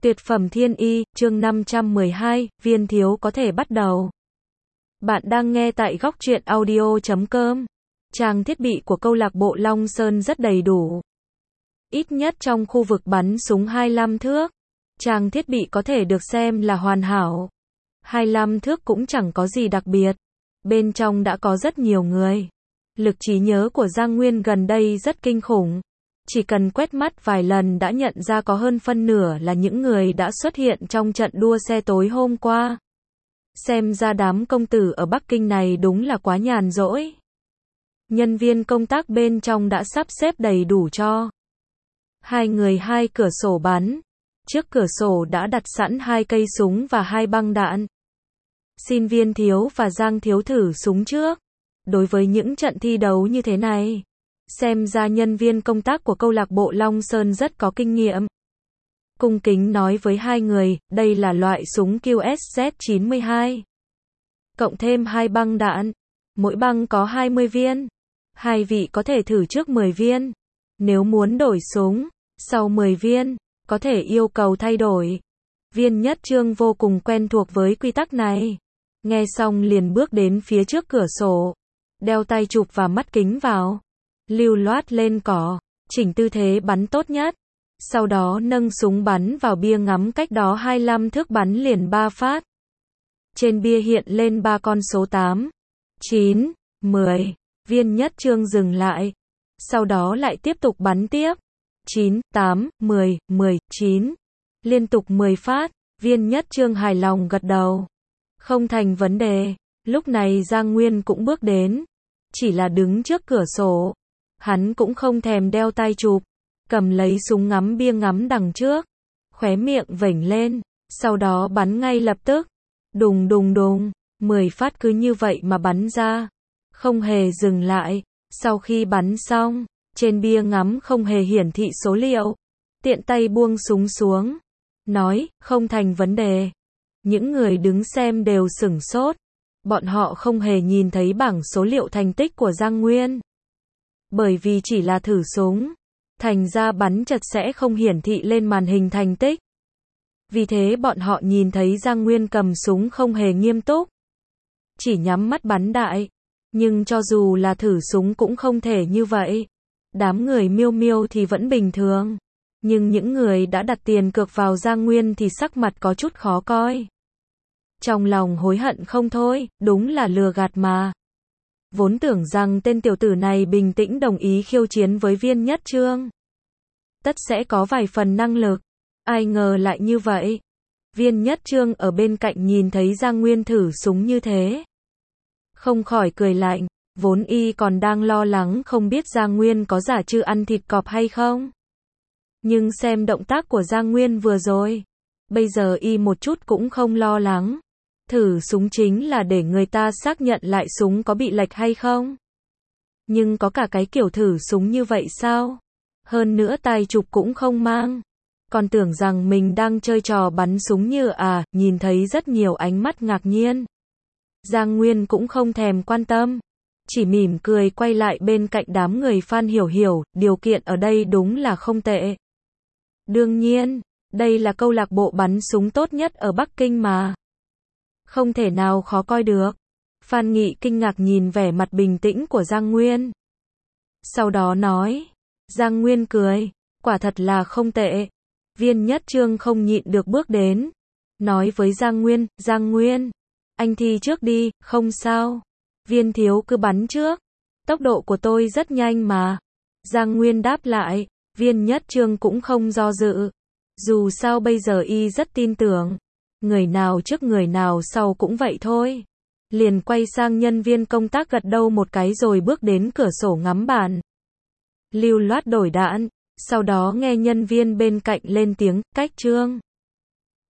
Tuyệt phẩm thiên y, chương 512, viên thiếu có thể bắt đầu. Bạn đang nghe tại góc truyện audio.com. Trang thiết bị của câu lạc bộ Long Sơn rất đầy đủ. Ít nhất trong khu vực bắn súng 25 thước. Trang thiết bị có thể được xem là hoàn hảo. 25 thước cũng chẳng có gì đặc biệt. Bên trong đã có rất nhiều người. Lực trí nhớ của Giang Nguyên gần đây rất kinh khủng. Chỉ cần quét mắt vài lần đã nhận ra có hơn phân nửa là những người đã xuất hiện trong trận đua xe tối hôm qua. Xem ra đám công tử ở Bắc Kinh này đúng là quá nhàn rỗi. Nhân viên công tác bên trong đã sắp xếp đầy đủ cho hai người hai cửa sổ bắn. Trước cửa sổ đã đặt sẵn 2 cây súng và 2 băng đạn. Xin Viên thiếu và Giang thiếu thử súng trước. Đối với những trận thi đấu như thế này, xem ra nhân viên công tác của câu lạc bộ Long Sơn rất có kinh nghiệm. Cung kính nói với hai người, đây là loại súng QSZ-92. Cộng thêm 2 băng đạn. Mỗi băng có 20 viên. Hai vị có thể thử trước 10 viên. Nếu muốn đổi súng, sau 10 viên, có thể yêu cầu thay đổi. Viên Nhất Trương vô cùng quen thuộc với quy tắc này. Nghe xong liền bước đến phía trước cửa sổ. Đeo tay chụp và mắt kính vào. Lưu loát lên cỏ, chỉnh tư thế bắn tốt nhất. Sau đó nâng súng bắn vào bia ngắm cách đó 25 thước bắn liền 3 phát. Trên bia hiện lên 3 con số 8, 9, 10. Viên Nhất Trương dừng lại. Sau đó lại tiếp tục bắn tiếp. 9, 8, 10, 10, 9. Liên tục 10 phát. Viên Nhất Trương hài lòng gật đầu. Không thành vấn đề. Lúc này Giang Nguyên cũng bước đến. Chỉ là đứng trước cửa sổ. Hắn cũng không thèm đeo tay chụp. Cầm lấy súng ngắm bia ngắm đằng trước. Khóe miệng vểnh lên. Sau đó bắn ngay lập tức. Đùng đùng đùng. 10 phát cứ như vậy mà bắn ra. Không hề dừng lại. Sau khi bắn xong, trên bia ngắm không hề hiển thị số liệu. Tiện tay buông súng xuống. Nói, không thành vấn đề. Những người đứng xem đều sửng sốt. Bọn họ không hề nhìn thấy bảng số liệu thành tích của Giang Nguyên. Bởi vì chỉ là thử súng, thành ra bắn chật sẽ không hiển thị lên màn hình thành tích. Vì thế bọn họ nhìn thấy Giang Nguyên cầm súng không hề nghiêm túc. Chỉ nhắm mắt bắn đại. Nhưng cho dù là thử súng cũng không thể như vậy. Đám người miêu miêu thì vẫn bình thường. Nhưng những người đã đặt tiền cược vào Giang Nguyên thì sắc mặt có chút khó coi. Trong lòng hối hận không thôi, đúng là lừa gạt mà. Vốn tưởng rằng tên tiểu tử này bình tĩnh đồng ý khiêu chiến với Viên Nhất Trương. Tất sẽ có vài phần năng lực. Ai ngờ lại như vậy. Viên Nhất Trương ở bên cạnh nhìn thấy Giang Nguyên thử súng như thế. Không khỏi cười lạnh, vốn y còn đang lo lắng không biết Giang Nguyên có giả chư ăn thịt cọp hay không. Nhưng xem động tác của Giang Nguyên vừa rồi, bây giờ y một chút cũng không lo lắng. Thử súng chính là để người ta xác nhận lại súng có bị lệch hay không. Nhưng có cả cái kiểu thử súng như vậy sao? Hơn nữa tay chụp cũng không mang. Còn tưởng rằng mình đang chơi trò bắn súng như nhìn thấy rất nhiều ánh mắt ngạc nhiên. Giang Nguyên cũng không thèm quan tâm. Chỉ mỉm cười quay lại bên cạnh đám người Phan Hiểu Hiểu, điều kiện ở đây đúng là không tệ. Đương nhiên, đây là câu lạc bộ bắn súng tốt nhất ở Bắc Kinh mà. Không thể nào khó coi được. Phan Nghị kinh ngạc nhìn vẻ mặt bình tĩnh của Giang Nguyên. Sau đó nói. Giang Nguyên cười. Quả thật là không tệ. Viên Nhất Trương không nhịn được bước đến. Nói với Giang Nguyên, Giang Nguyên. Anh thi trước đi, không sao. Viên thiếu cứ bắn trước. Tốc độ của tôi rất nhanh mà. Giang Nguyên đáp lại. Viên Nhất Trương cũng không do dự. Dù sao bây giờ y rất tin tưởng. Người nào trước người nào sau cũng vậy thôi. Liền quay sang nhân viên công tác gật đầu một cái rồi bước đến cửa sổ ngắm bản. Lưu loát đổi đạn. Sau đó nghe nhân viên bên cạnh lên tiếng, cách Trương.